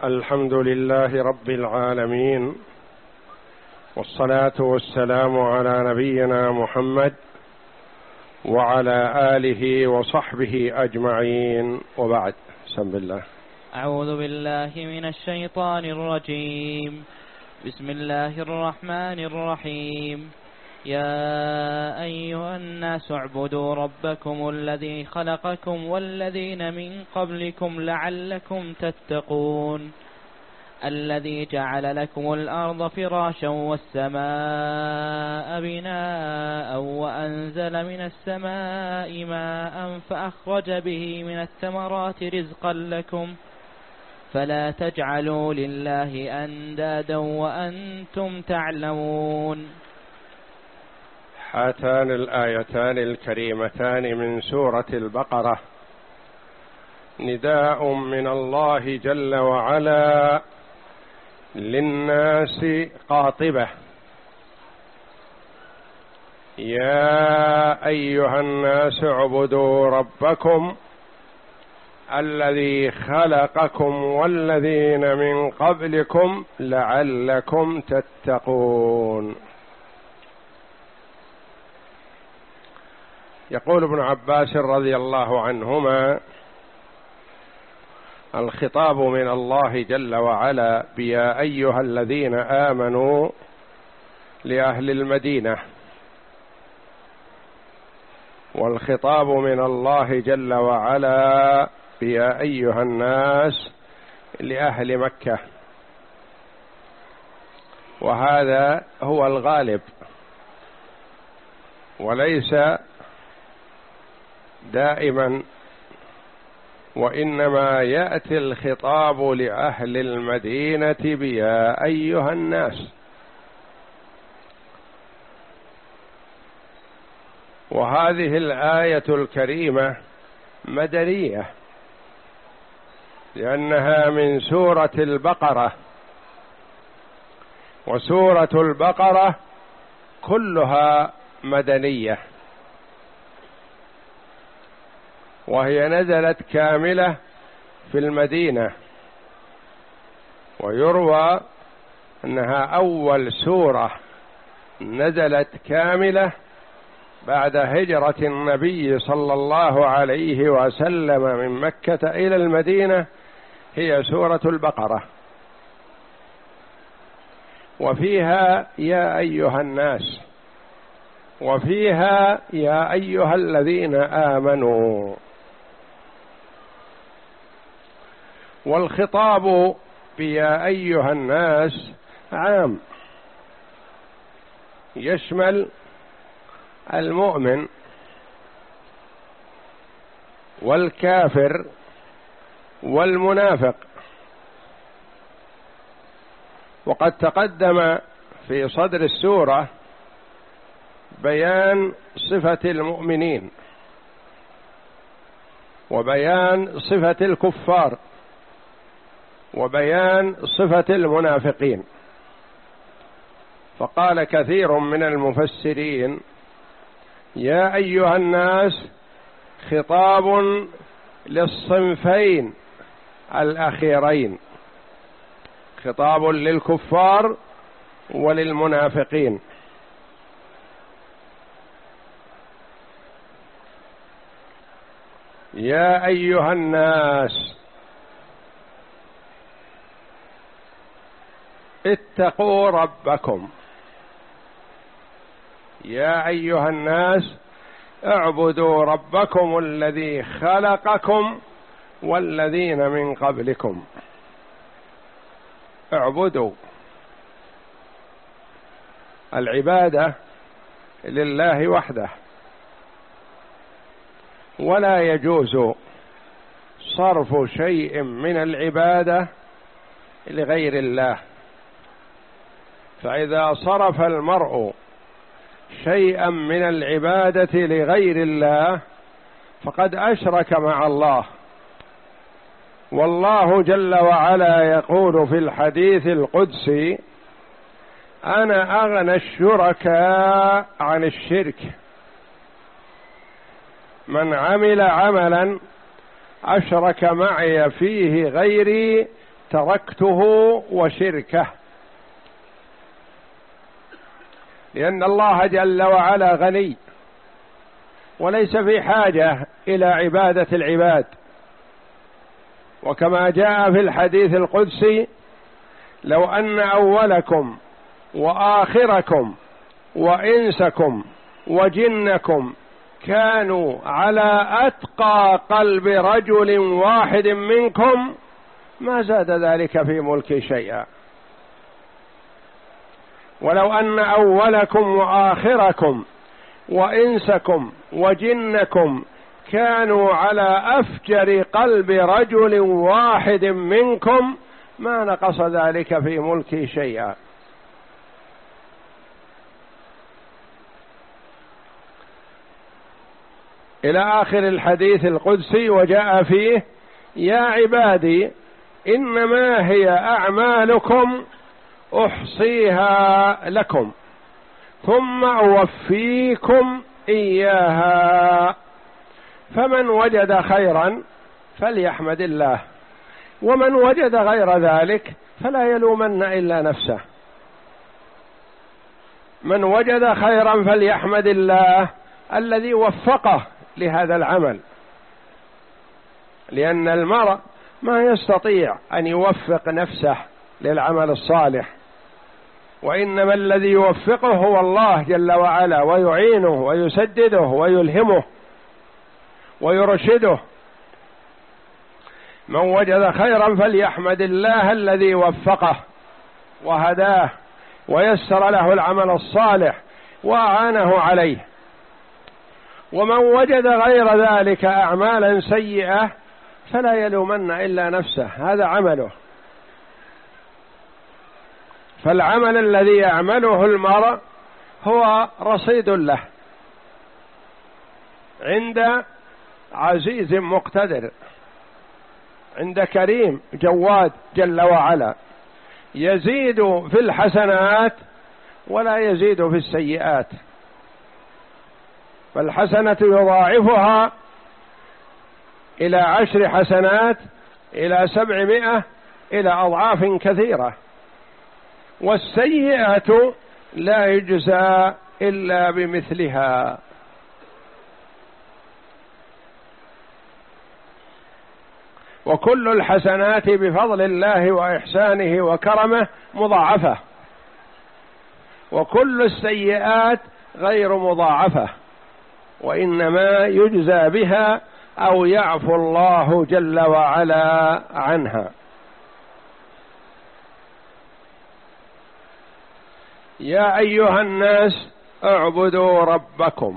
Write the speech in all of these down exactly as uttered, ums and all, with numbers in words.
الحمد لله رب العالمين، والصلاة والسلام على نبينا محمد وعلى آله وصحبه أجمعين، وبعد. بسم الله. أعوذ بالله من الشيطان الرجيم. بسم الله الرحمن الرحيم. يا أيها الناس اعبدوا ربكم الذي خلقكم والذين من قبلكم لعلكم تتقون، الذي جعل لكم الأرض فراشا والسماء بناء وأنزل من السماء ماء فأخرج به من الثمرات رزقا لكم فلا تجعلوا لله أندادا وأنتم تعلمون. هاتان الآيتان الكريمتان من سورة البقرة نداء من الله جل وعلا للناس قاطبة: يا أيها الناس اعبدوا ربكم الذي خلقكم والذين من قبلكم لعلكم تتقون. يقول ابن عباس رضي الله عنهما: الخطاب من الله جل وعلا بيا أيها الذين آمنوا لأهل المدينة، والخطاب من الله جل وعلا بيا أيها الناس لأهل مكة، وهذا هو الغالب، وليس دائما، وإنما يأتي الخطاب لأهل المدينة بيا أيها الناس. وهذه الآية الكريمة مدنية، لأنها من سورة البقرة، وسورة البقرة كلها مدنية، وهي نزلت كاملة في المدينة، ويروى أنها أول سورة نزلت كاملة بعد هجرة النبي صلى الله عليه وسلم من مكة إلى المدينة، هي سورة البقرة، وفيها يا أيها الناس، وفيها يا أيها الذين آمنوا. والخطاب بيا أيها الناس عام، يشمل المؤمن والكافر والمنافق. وقد تقدم في صدر السورة بيان صفة المؤمنين وبيان صفة الكفار وبيان صفة المنافقين. فقال كثير من المفسرين: يا أيها الناس خطاب للصنفين الأخيرين، خطاب للكفار وللمنافقين. يا أيها الناس اتقوا ربكم، يا أيها الناس اعبدوا ربكم الذي خلقكم والذين من قبلكم. اعبدوا، العبادة لله وحده، ولا يجوز صرف شيء من العبادة لغير الله. فإذا صرف المرء شيئا من العبادة لغير الله فقد أشرك مع الله. والله جل وعلا يقول في الحديث القدسي: أنا أغنى الشركاء عن الشرك، من عمل عملا أشرك معي فيه غيري تركته وشركه، لأن الله جل وعلا غني وليس في حاجة إلى عبادة العباد. وكما جاء في الحديث القدسي: لو أن أولكم وآخركم وإنسكم وجنكم كانوا على أتقى قلب رجل واحد منكم ما زاد ذلك في ملكي شيئا. ولو أن أولكم وآخركم وإنسكم وجنكم كانوا على أفجر قلب رجل واحد منكم ما نقص ذلك في ملكي شيئا. إلى آخر الحديث القدسي، وجاء فيه: يا عبادي إنما هي أعمالكم أحصيها لكم ثم أوفيكم إياها، فمن وجد خيرا فليحمد الله، ومن وجد غير ذلك فلا يلومن إلا نفسه. من وجد خيرا فليحمد الله الذي وفقه لهذا العمل، لأن المرء ما يستطيع أن يوفق نفسه للعمل الصالح، وإنما الذي يوفقه هو الله جل وعلا، ويعينه ويسدده ويلهمه ويرشده. من وجد خيرا فليحمد الله الذي وفقه وهداه ويسر له العمل الصالح وأعانه عليه. ومن وجد غير ذلك أعمالا سيئة فلا يلومن إلا نفسه، هذا عمله. فالعمل الذي يعمله المرء هو رصيد له عند عزيز مقتدر، عند كريم جواد جل وعلا، يزيد في الحسنات ولا يزيد في السيئات. فالحسنة يضاعفها إلى عشر حسنات إلى سبعمائة إلى أضعاف كثيرة، والسيئة لا يجزى إلا بمثلها. وكل الحسنات بفضل الله وإحسانه وكرمه مضاعفة، وكل السيئات غير مضاعفة، وإنما يجزى بها أو يعفو الله جل وعلا عنها. يا أيها الناس اعبدوا ربكم.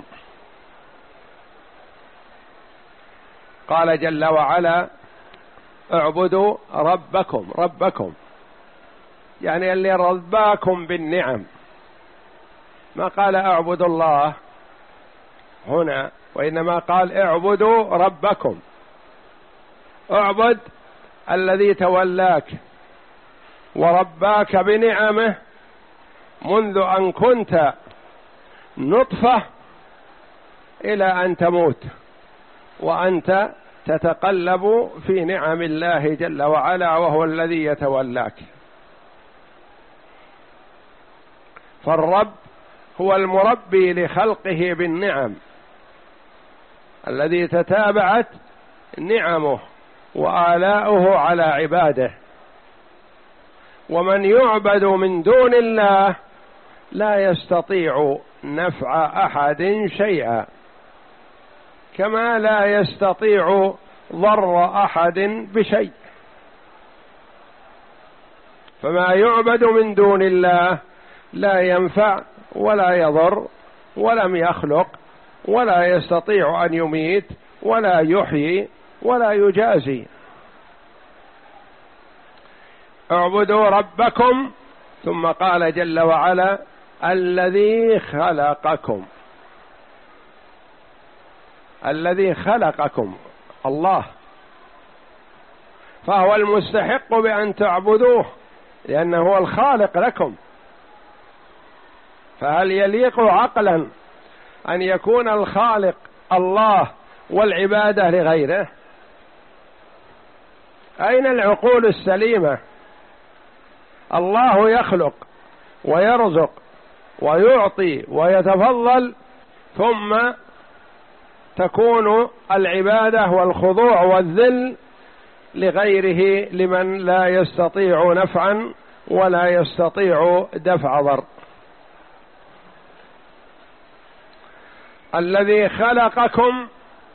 قال جل وعلا: اعبدوا ربكم. ربكم يعني اللي رباكم بالنعم، ما قال اعبدوا الله هنا، وإنما قال اعبدوا ربكم. اعبد الذي تولاك ورباك بنعمه منذ أن كنت نطفة إلى أن تموت، وأنت تتقلب في نعم الله جل وعلا، وهو الذي يتولاك. فالرب هو المربي لخلقه بالنعم، الذي تتابعت نعمه وآلاؤه على عباده. ومن يعبد من دون الله لا يستطيع نفع أحد شيئا، كما لا يستطيع ضر أحد بشيء. فما يعبد من دون الله لا ينفع ولا يضر، ولم يخلق، ولا يستطيع أن يميت ولا يحيي ولا يجازي. اعبدوا ربكم، ثم قال جل وعلا: الذي خلقكم. الذي خلقكم الله، فهو المستحق بأن تعبدوه، لأنه هو الخالق لكم. فهل يليق عقلا أن يكون الخالق الله والعبادة لغيره؟ أين العقول السليمة؟ الله يخلق ويرزق ويعطي ويتفضل، ثم تكون العبادة والخضوع والذل لغيره، لمن لا يستطيع نفعا ولا يستطيع دفع ضر. الذي خلقكم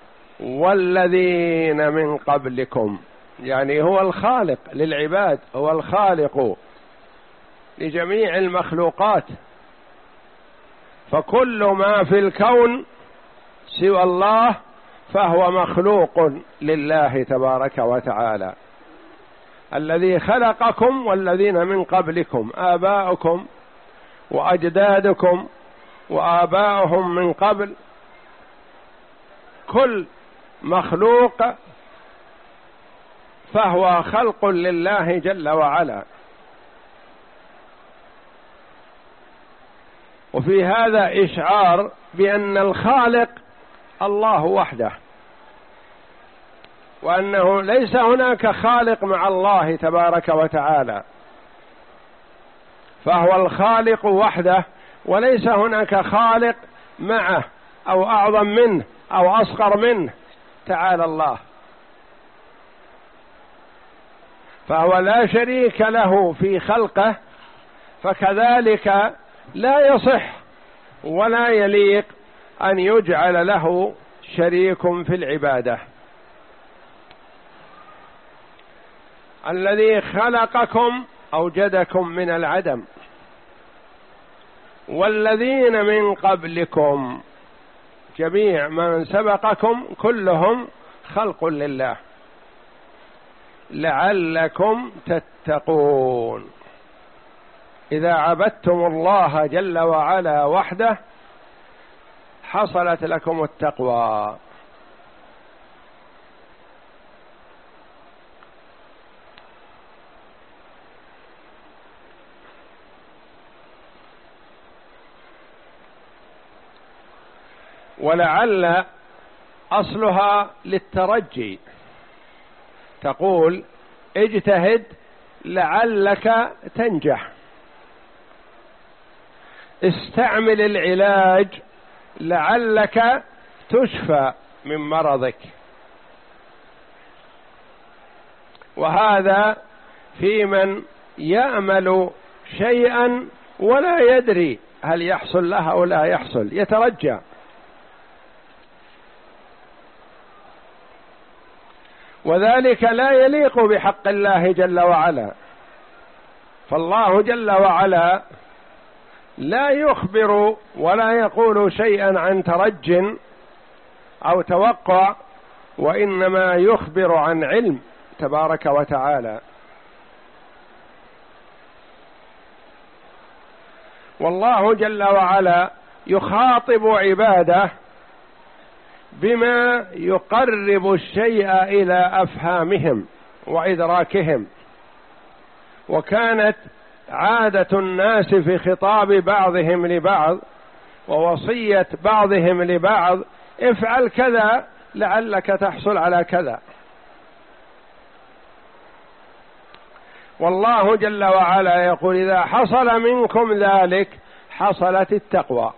والذين من قبلكم، يعني هو الخالق للعباد، هو الخالق لجميع المخلوقات، فكل ما في الكون سوى الله فهو مخلوق لله تبارك وتعالى. الذي خلقكم والذين من قبلكم، آباؤكم وأجدادكم وآباؤهم من قبل، كل مخلوق فهو خلق لله جل وعلا. وفي هذا إشعار بأن الخالق الله وحده، وأنه ليس هناك خالق مع الله تبارك وتعالى، فهو الخالق وحده، وليس هناك خالق معه أو أعظم منه أو أصغر منه، تعالى الله. فهو لا شريك له في خلقه، فكذلك لا يصح ولا يليق أن يجعل له شريك في العبادة. الذي خلقكم أوجدكم من العدم، والذين من قبلكم، جميع من سبقكم كلهم خلق لله، لعلكم تتقون. إذا عبدتم الله جل وعلا وحده حصلت لكم التقوى. ولعل أصلها للترجي، تقول اجتهد لعلك تنجح، استعمل العلاج لعلك تشفى من مرضك. وهذا في من يأمل شيئا ولا يدري هل يحصل له أو لا يحصل، يترجى. وذلك لا يليق بحق الله جل وعلا، فالله جل وعلا لا يخبر ولا يقول شيئا عن ترج أو توقع، وإنما يخبر عن علم تبارك وتعالى. والله جل وعلا يخاطب عباده بما يقرب الشيء إلى أفهامهم وإدراكهم. وكانت عادة الناس في خطاب بعضهم لبعض ووصية بعضهم لبعض افعل كذا لعلك تحصل على كذا. والله جل وعلا يقول إذا حصل منكم ذلك حصلت التقوى.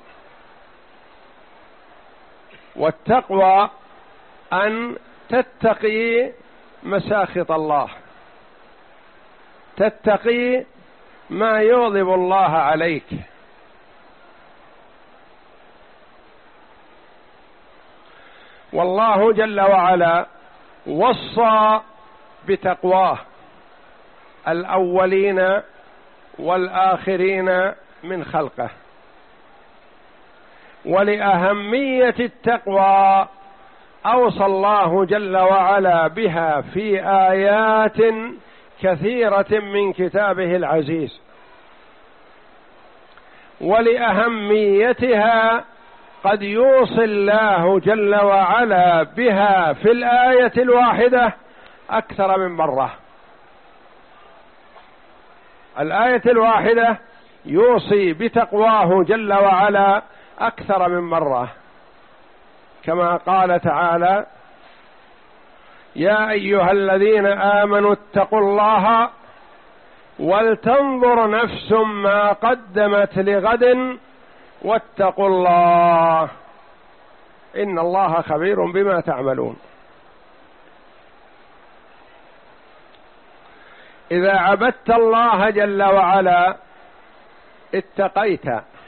والتقوى أن تتقي مساخط الله، تتقي ما يغضب الله عليك. والله جل وعلا وصى بتقواه الأولين والآخرين من خلقه. ولأهمية التقوى أوصى الله جل وعلا بها في آيات كثيرة من كتابه العزيز. ولأهميتها قد يوصي الله جل وعلا بها في الآية الواحدة أكثر من مرة. الآية الواحدة يوصي بتقواه جل وعلا أكثر من مرة، كما قال تعالى يا أيها الذين آمنوا اتقوا الله ولتنظر نفس ما قدمت لغد واتقوا الله إن الله خبير بما تعملون. إذا عبدت الله جل وعلا اتقيت.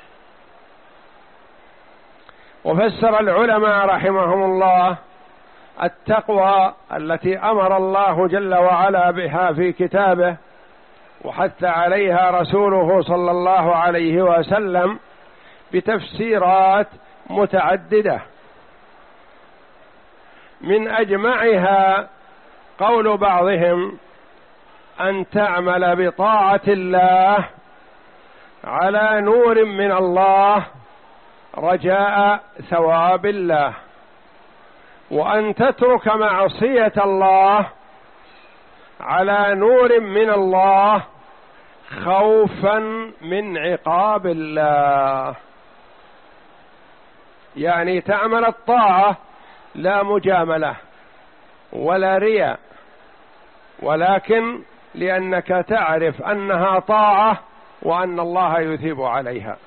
وفسر العلماء رحمهم الله التقوى التي أمر الله جل وعلا بها في كتابه وحث عليها رسوله صلى الله عليه وسلم بتفسيرات متعددة، من أجمعها قول بعضهم أن تعمل بطاعة الله على نور من الله رجاء ثواب الله، وأن تترك معصية الله على نور من الله خوفا من عقاب الله. يعني تعمل الطاعة لا مجاملة ولا رياء، ولكن لأنك تعرف أنها طاعة وأن الله يثيب عليها.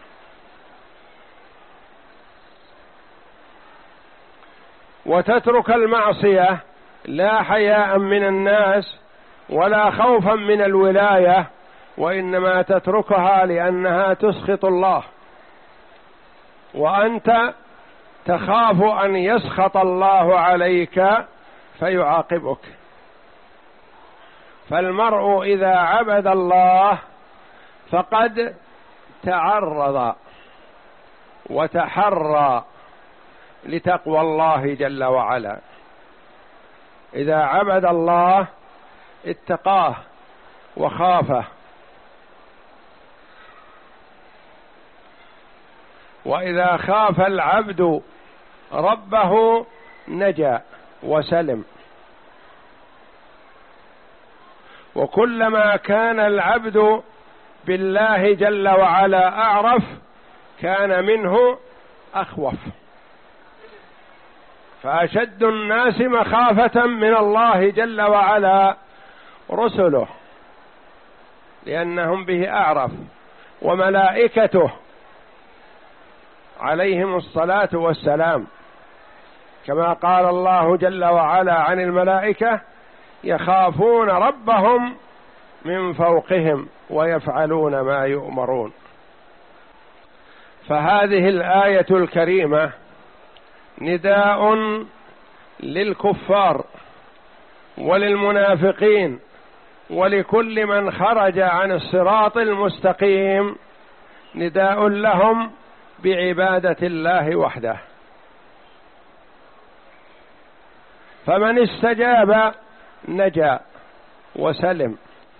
وتترك المعصية لا حياء من الناس ولا خوفا من الولاية، وإنما تتركها لأنها تسخط الله، وأنت تخاف أن يسخط الله عليك فيعاقبك. فالمرء إذا عبد الله فقد تعرض وتحرى لتقوى الله جل وعلا. إذا عبد الله اتقاه وخافه، وإذا خاف العبد ربه نجا وسلم. وكلما كان العبد بالله جل وعلا أعرف كان منه أخوف. فأشد الناس مخافة من الله جل وعلا رسله، لأنهم به أعرف، وملائكته عليهم الصلاة والسلام، كما قال الله جل وعلا عن الملائكة يخافون ربهم من فوقهم ويفعلون ما يؤمرون. فهذه الآية الكريمة نداء للكفار وللمنافقين ولكل من خرج عن الصراط المستقيم، نداء لهم بعبادة الله وحده. فمن استجاب نجا وسلم.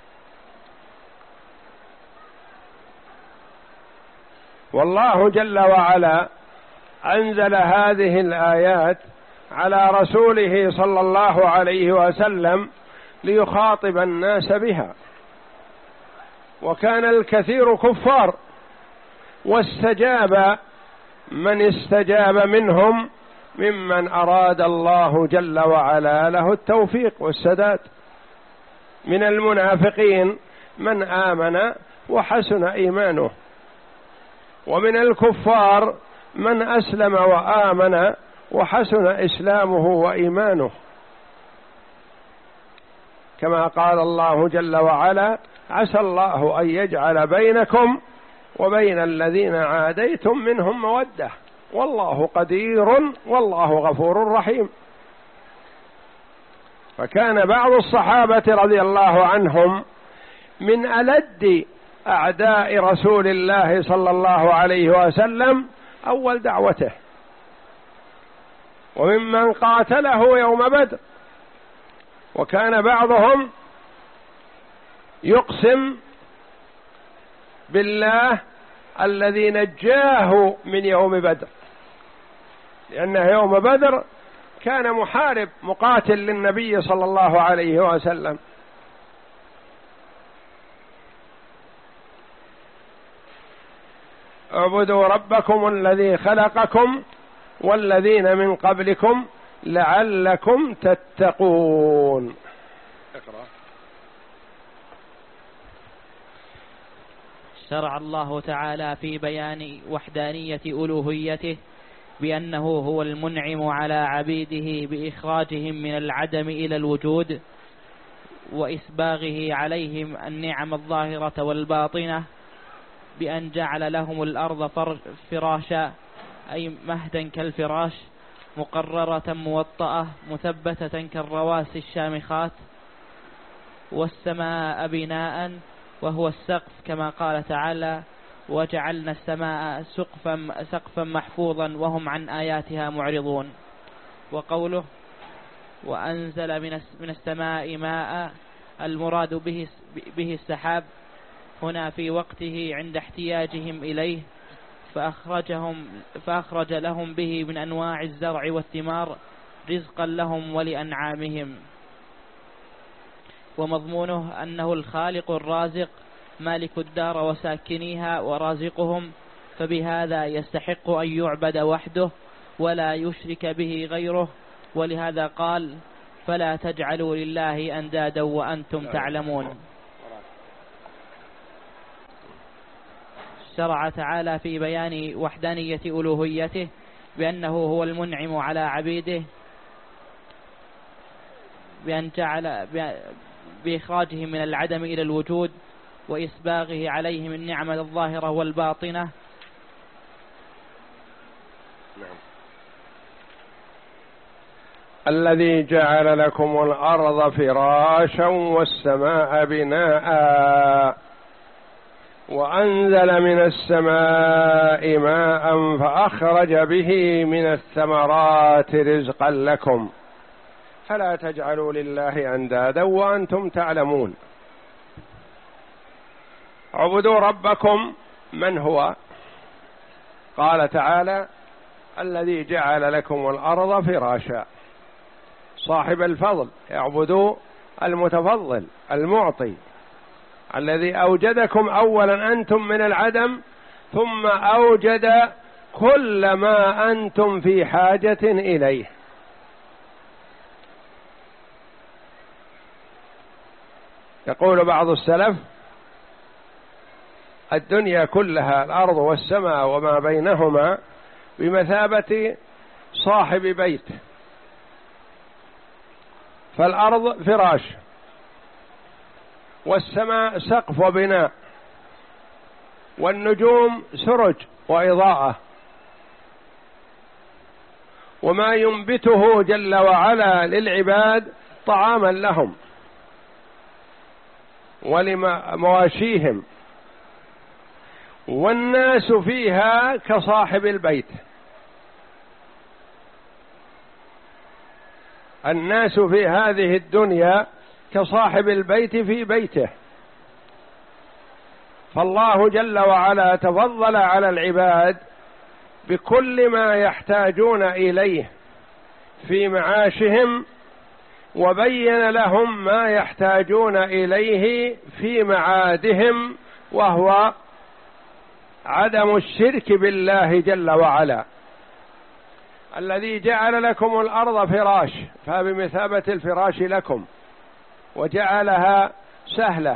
والله جل وعلا أنزل هذه الآيات على رسوله صلى الله عليه وسلم ليخاطب الناس بها، وكان الكثير كفار، واستجاب من استجاب منهم ممن أراد الله جل وعلا له التوفيق والسداد. من المنافقين من آمن وحسن إيمانه، ومن الكفار من أسلم وآمن وحسن إسلامه وإيمانه، كما قال الله جل وعلا عسى الله أن يجعل بينكم وبين الذين عاديتم منهم مودة والله قدير والله غفور رحيم. فكان بعض الصحابة رضي الله عنهم من ألد أعداء رسول الله صلى الله عليه وسلم أول دعوته، وممن قاتله يوم بدر. وكان بعضهم يقسم بالله الذي نجاه من يوم بدر، لأنه يوم بدر كان محارب مقاتل للنبي صلى الله عليه وسلم. اعبدوا ربكم الذي خلقكم والذين من قبلكم لعلكم تتقون. اقرأ. شرع الله تعالى في بيان وحدانية ألوهيته بأنه هو المنعم على عبيده بإخراجهم من العدم إلى الوجود، وإسباغه عليهم النعم الظاهرة والباطنة بأن جعل لهم الأرض فراشا أي مهدا كالفراش، مقررة موطأة مثبتة كالرواسي الشامخات، والسماء بناء وهو السقف كما قال تعالى: وجعلنا السماء سقفا, سقفا محفوظا وهم عن آياتها معرضون. وقوله: وأنزل من السماء ماء، المراد به, به السحاب هنا في وقته عند احتياجهم إليه، فأخرجهم فأخرج لهم به من أنواع الزرع والثمار رزقا لهم ولأنعامهم. ومضمونه أنه الخالق الرازق مالك الدار وساكنيها ورازقهم، فبهذا يستحق أن يعبد وحده ولا يشرك به غيره، ولهذا قال: فلا تجعلوا لله أندادا وأنتم تعلمون. شرع تعالى في بيان وحدانية ألوهيته بأنه هو المنعم على عبيده بأن جعل بإخراجهم من العدم إلى الوجود، وإسباغه عليهم النعمة الظاهرة والباطنة. الذي جعل لكم الأرض فراشا والسماء بناء وأنزل من السماء ماء فأخرج به من الثمرات رزقا لكم فلا تجعلوا لله أندادا وأنتم تعلمون. اعبدوا ربكم. من هو؟ قال تعالى: الذي جعل لكم الأرض فراشا، صاحب الفضل. اعبدوا المتفضل المعطي الذي أوجدكم أولا أنتم من العدم، ثم أوجد كل ما أنتم في حاجة إليه. يقول بعض السلف: الدنيا كلها الأرض والسماء وما بينهما بمثابة صاحب بيت، فالأرض فراش، والسماء سقف وبناء، والنجوم سرج وإضاءة، وما ينبته جل وعلا للعباد طعاما لهم ولمواشيهم، والناس فيها كصاحب البيت. الناس في هذه الدنيا كصاحب البيت في بيته. فالله جل وعلا تفضل على العباد بكل ما يحتاجون إليه في معاشهم، وبين لهم ما يحتاجون إليه في معادهم، وهو عدم الشرك بالله جل وعلا. الذي جعل لكم الأرض فراش، فبمثابة الفراش لكم، وجعلها سهلة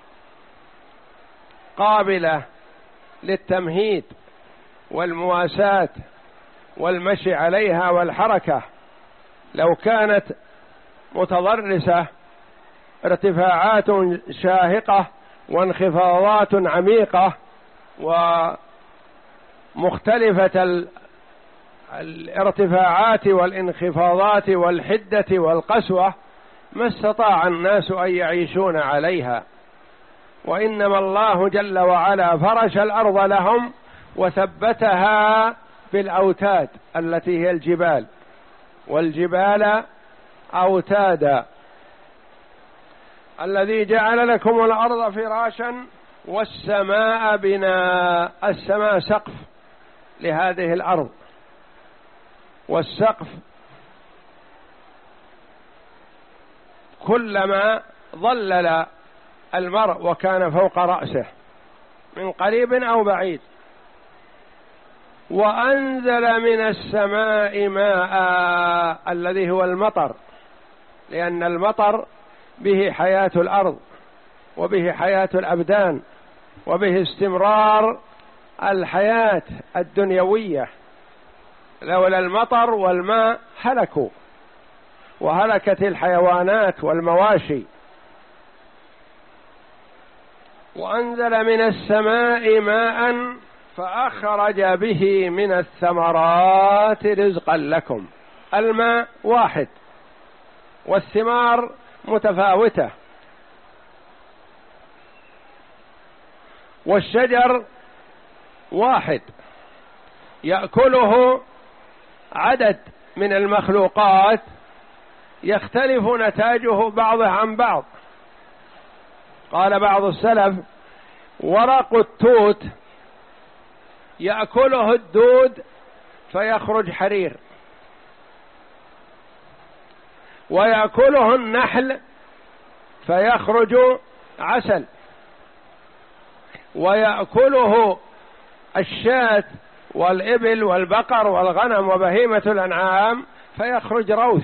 قابلة للتمهيد والمواساة والمشي عليها والحركة. لو كانت متضرسة ارتفاعات شاهقة وانخفاضات عميقة ومختلفة الارتفاعات والانخفاضات والحدة والقسوة، ما استطاع الناس أن يعيشون عليها. وإنما الله جل وعلا فرش الأرض لهم وثبتها بالأوتاد التي هي الجبال، والجبال أوتادا. الذي جعل لكم الأرض فراشا والسماء بناء. السماء سقف لهذه الأرض، والسقف كلما ظلل المرء وكان فوق رأسه من قريب أو بعيد. وأنزل من السماء ماء الذي هو المطر، لأن المطر به حياة الأرض وبه حياة الأبدان وبه استمرار الحياة الدنيوية. لولا المطر والماء هلكوا وهلكت الحيوانات والمواشي. وأنزل من السماء ماء فأخرج به من الثمرات رزقا لكم. الماء واحد والثمار متفاوتة، والشجر واحد يأكله عدد من المخلوقات يختلف نتاجه بعضه عن بعض. قال بعض السلف: ورق التوت يأكله الدود فيخرج حرير، ويأكله النحل فيخرج عسل، ويأكله الشاة والإبل والبقر والغنم وبهيمة الأنعام فيخرج روث.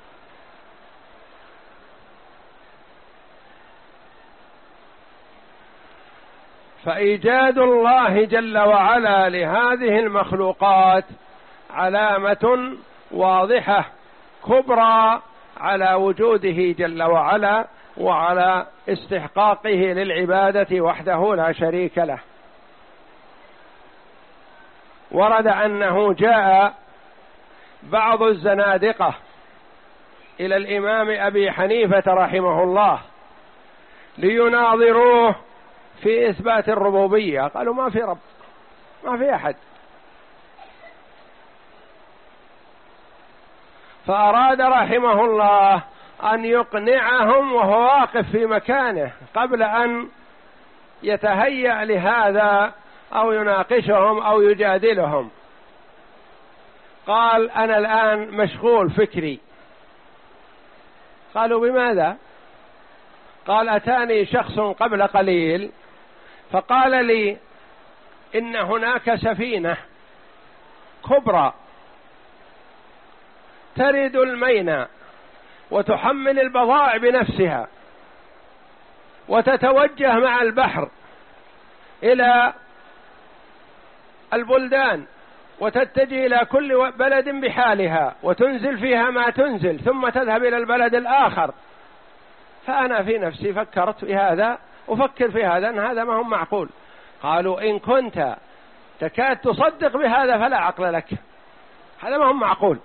فإيجاد الله جل وعلا لهذه المخلوقات علامة واضحة كبرى على وجوده جل وعلا وعلى استحقاقه للعبادة وحده لا شريك له. ورد أنه جاء بعض الزنادقة إلى الإمام أبي حنيفة رحمه الله ليناظروه في إثبات الربوبية. قالوا: ما في رب، ما في أحد. فأراد رحمه الله أن يقنعهم وهو واقف في مكانه قبل أن يتهيأ لهذا أو يناقشهم أو يجادلهم. قال: أنا الآن مشغول فكري. قالوا: بماذا؟ قال: أتاني شخص قبل قليل فقال لي إن هناك سفينة كبرى ترد الميناء وتحمل البضائع بنفسها وتتوجه مع البحر إلى البلدان وتتجه إلى كل بلد بحالها وتنزل فيها ما تنزل ثم تذهب إلى البلد الآخر. فأنا في نفسي فكرت في هذا أفكر في هذا أن هذا ما هو معقول. قالوا: إن كنت تكاد تصدق بهذا فلا عقل لك، هذا ما هو معقول.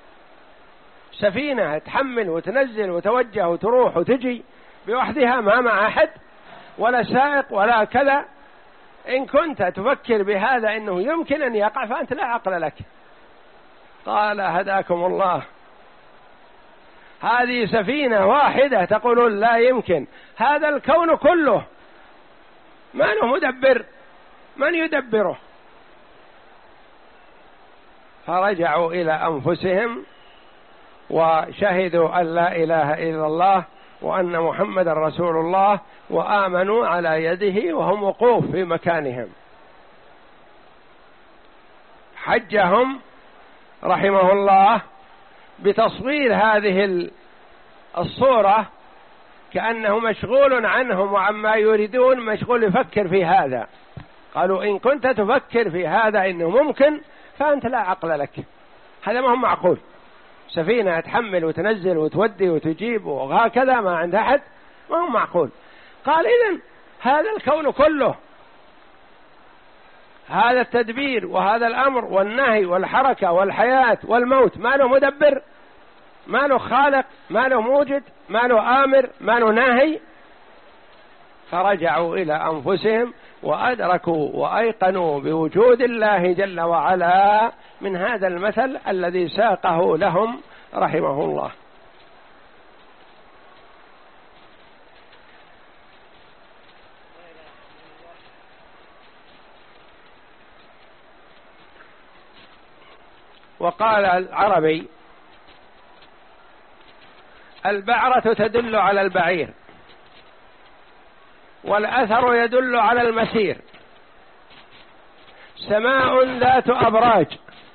سفينة تحمل وتنزل وتوجه وتروح وتجي بوحدها ما مع أحد ولا سائق ولا كذا. إن كنت تفكر بهذا أنه يمكن أن يقع فأنت لا عقل لك. قال: هداكم الله، هذه سفينة واحدة تقولون لا يمكن، هذا الكون كله ما له مدبر، من يدبره؟ فرجعوا إلى أنفسهم وشهدوا أن لا إله إلا الله وأن محمد رسول الله وآمنوا على يده وهم وقوف في مكانهم. حجهم رحمه الله بتصوير هذه الصورة كأنه مشغول عنهم وعما يريدون، مشغول يفكر في هذا. قالوا: إن كنت تفكر في هذا إنه ممكن فأنت لا عقل لك، هذا ما هو معقول. سفينة تحمل وتنزل وتودي وتجيب وهكذا ما عند أحد، ما هو معقول. قال: إذن هذا الكون كله، هذا التدبير وهذا الأمر والنهي والحركة والحياة والموت ما له مدبر، ما له خالق، ما له موجد، ما له آمر، ما له ناهي. فرجعوا إلى أنفسهم وأدركوا وأيقنوا بوجود الله جل وعلا من هذا المثل الذي ساقه لهم رحمه الله. وقال العربي: البعرة تدل على البعير، والأثر يدل على المسير، سماء ذات أبراج،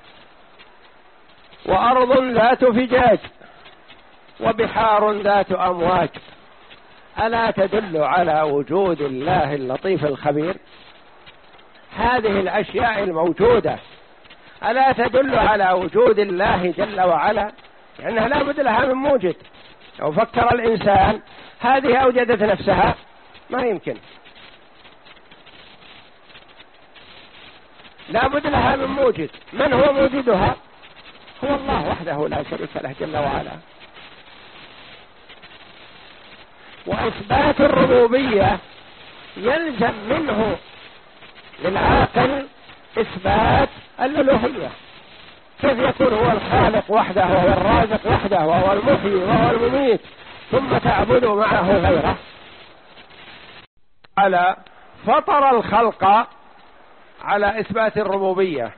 وأرض ذات فجاج، وبحار ذات أمواج، ألا تدل على وجود الله اللطيف الخبير؟ هذه الأشياء الموجودة ألا تدل على وجود الله جل وعلا؟ لأنها لا بد لها من موجد. لو فكر الإنسان هذه أوجدت نفسها؟ ما يمكن، لا بد لها من موجد. من هو موجدها؟ هو الله وحده لا شريك له جل وعلا. وإثبات الربوبية يلزم منه للعاقل إثبات الألوهية. كيف يكون هو الخالق وحده وهو الرازق وحده وهو المحيي وهو المميت ثم تعبد معه غيره؟ على فطر الخلق على إثبات الربوبية،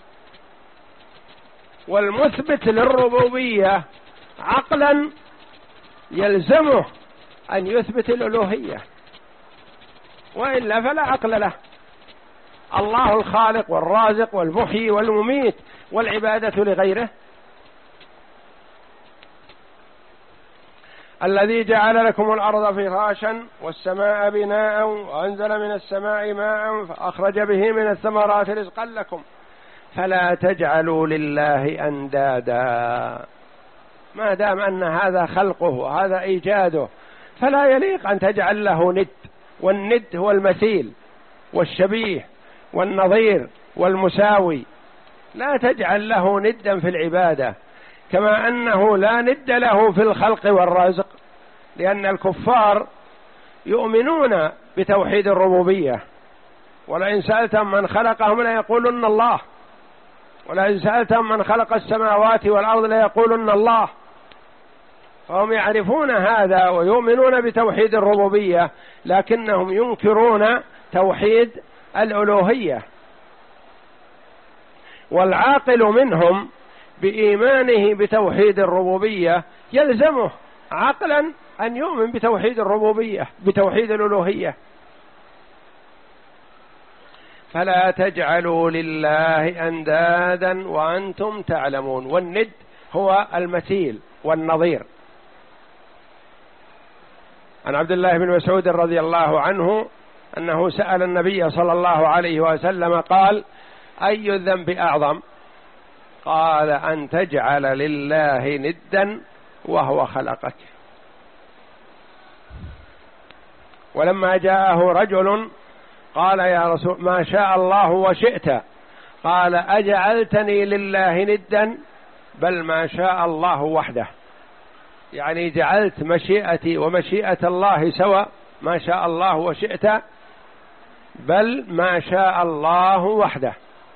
والمثبت للربوبية عقلا يلزمه أن يثبت الألوهية، وإلا فلا عقل له. الله الخالق والرازق والمحيي والمميت، والعبادة لغيره. الذي جعل لكم الأرض فراشا والسماء بناء وأنزل من السماء ماء فأخرج به من الثمرات رزقا لكم فلا تجعلوا لله أندادا. ما دام أن هذا خلقه وهذا إيجاده فلا يليق أن تجعل له ند، والند هو المثيل والشبيه والنظير والمساوي. لا تجعل له ندا في العبادة، كما أنه لا ند له في الخلق والرزق، لأن الكفار يؤمنون بتوحيد الربوبية. ولئن سألتم من خلقهم ليقولن الله، ولئن سألتم من خلق السماوات والأرض ليقولن الله. فهم يعرفون هذا ويؤمنون بتوحيد الربوبية، لكنهم ينكرون توحيد الألوهية. والعاقل منهم بإيمانه بتوحيد الربوبية يلزمه عقلا أن يؤمن بتوحيد الربوبية بتوحيد الألوهية. فلا تجعلوا لله أندادا وأنتم تعلمون. والند هو المثيل والنظير. عن عبد الله بن مسعود رضي الله عنه أنه سأل النبي صلى الله عليه وسلم قال: أي الذنب أعظم؟ قال: أن تجعل لله ندا وهو خلقك. ولما جاءه رجل قال: يا رسول ما شاء الله وشئت، قال: أجعلتني لله ندا؟ بل ما شاء الله وحده. يعني جعلت مشيئتي ومشيئة الله سواء، ما شاء الله وشئت، بل ما شاء الله وحده.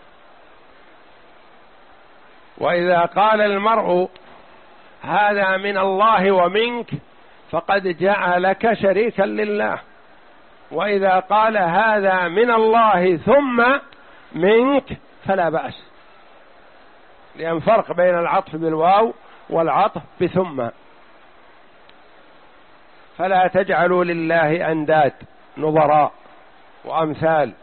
وإذا قال المرء هذا من الله ومنك فقد جعلك شريكا لله، وإذا قال هذا من الله ثم منك فلا بأس، لأن فرق بين العطف بالواو والعطف بثم. فلا تجعلوا لله أنداد نظراء وأمثال.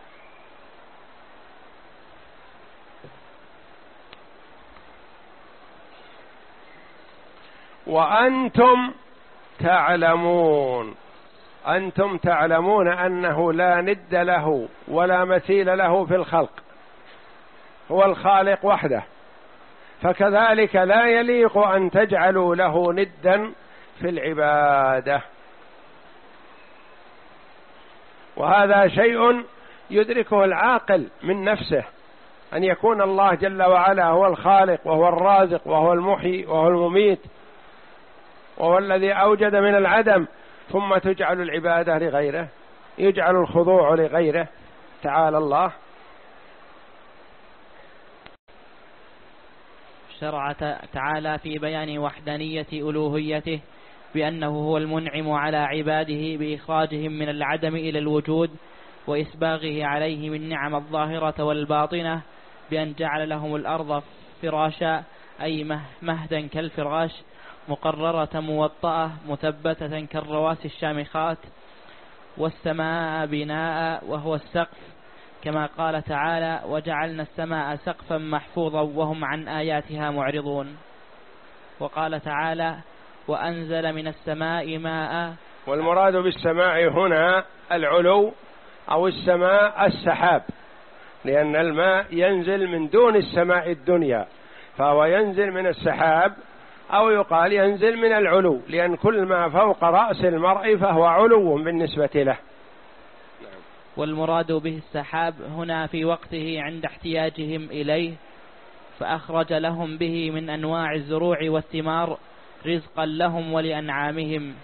وأنتم تعلمون، أنتم تعلمون أنه لا ند له ولا مثيل له في الخلق، هو الخالق وحده، فكذلك لا يليق أن تجعلوا له ندا في العبادة. وهذا شيء يدركه العاقل من نفسه، أن يكون الله جل وعلا هو الخالق وهو الرازق وهو المحيي وهو المميت وهو الذي أوجد من العدم، ثم تجعل العبادة لغيره، يجعل الخضوع لغيره. تعالى الله. شرع تعالى في بيان وحدانية ألوهيته بأنه هو المنعم على عباده بإخراجهم من العدم إلى الوجود، وإسباغه عليه من نعم الظاهرة والباطنة، بأن جعل لهم الأرض فراشا أي مهدا كالفراش، مقررة موطأة مثبتة كالرواسي الشامخات، والسماء بناء وهو السقف، كما قال تعالى وجعلنا السماء سقفا محفوظا وهم عن آياتها معرضون. وقال تعالى وأنزل من السماء ماء. والمراد بالسماء هنا العلو أو السماء السحاب، لأن الماء ينزل من دون السماء الدنيا، فهو ينزل من السحاب، أو يقال ينزل من العلو، لأن كل ما فوق رأس المرء فهو علو بالنسبة له. والمراد به السحاب هنا في وقته عند احتياجهم إليه، فأخرج لهم به من أنواع الزروع والثمار رزقا لهم ولأنعامهم.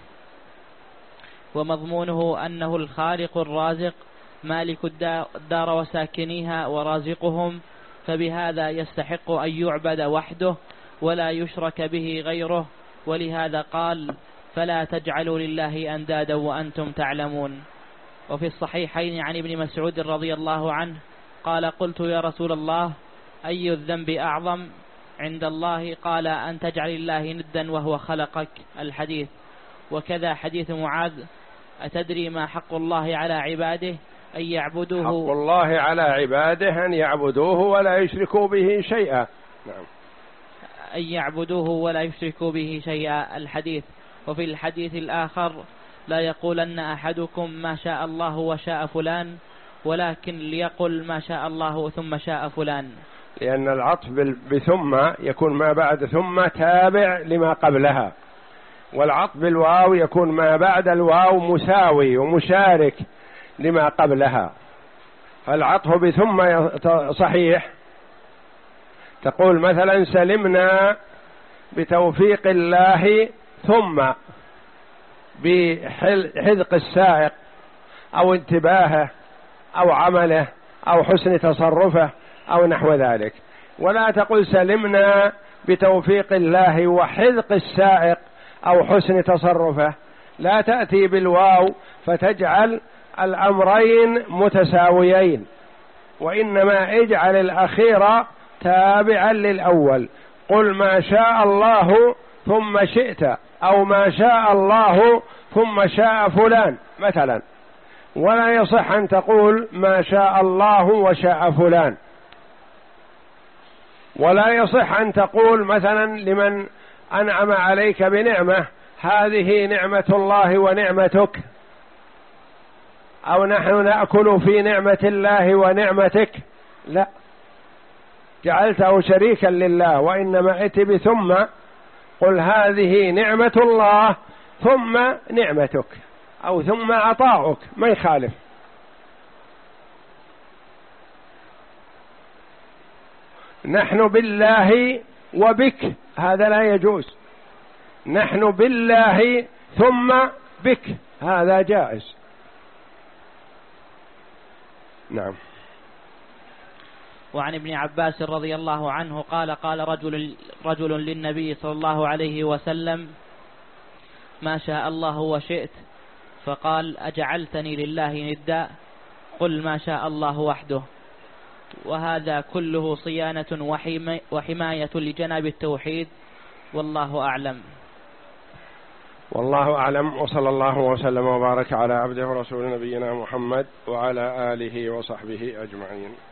ومضمونه أنه الخالق الرازق مالك الدار وساكنيها ورازقهم، فبهذا يستحق أن يعبد وحده ولا يشرك به غيره. ولهذا قال فلا تجعلوا لله أندادا وأنتم تعلمون. وفي الصحيحين عن ابن مسعود رضي الله عنه قال قلت يا رسول الله أي الذنب أعظم عند الله؟ قال أن تجعل الله ندا وهو خلقك، الحديث. وكذا حديث معاذ أتدري ما حق الله على عباده؟ أن يعبدوه. حق الله على عباده أن يعبدوه ولا يشركوا به شيئا. نعم. أن يعبدوه ولا يشركوا به شيئا، الحديث. وفي الحديث الآخر لا يقولن أحدكم ما شاء الله وشاء فلان، ولكن ليقل ما شاء الله ثم شاء فلان، لأن العطف بثم يكون ما بعد ثم تابع لما قبلها، والعطف بالواو يكون ما بعد الواو مساوي ومشارك لما قبلها. فالعطف بثم صحيح، تقول مثلا سلمنا بتوفيق الله ثم بحذق السائق أو انتباهه أو عمله أو حسن تصرفه أو نحو ذلك. ولا تقل سلمنا بتوفيق الله وحذق السائق أو حسن تصرفه، لا تأتي بالواو فتجعل الأمرين متساويين، وإنما اجعل الأخير تابعا للأول. قل ما شاء الله ثم شئت، أو ما شاء الله ثم شاء فلان مثلا. ولا يصح أن تقول ما شاء الله وشاء فلان. ولا يصح أن تقول مثلا لمن أنعم عليك بنعمة هذه نعمة الله ونعمتك، أو نحن نأكل في نعمة الله ونعمتك، لا، جعلته شريكا لله. وإنما ائت بثم، قل هذه نعمة الله ثم نعمتك، أو ثم عطاؤك، ما يخالف. نحن بالله وبك، هذا لا يجوز. نحن بالله ثم بك، هذا جائز. نعم. وعن ابن عباس رضي الله عنه قال قال رجل, رجل للنبي صلى الله عليه وسلم ما شاء الله وشئت، فقال أجعلتني لله ندا؟ قل ما شاء الله وحده. وهذا كله صيانة وحماية لجناب التوحيد، والله أعلم. والله أعلم، وصلى الله وسلم وبارك على عبده ورسول نبينا محمد وعلى آله وصحبه أجمعين.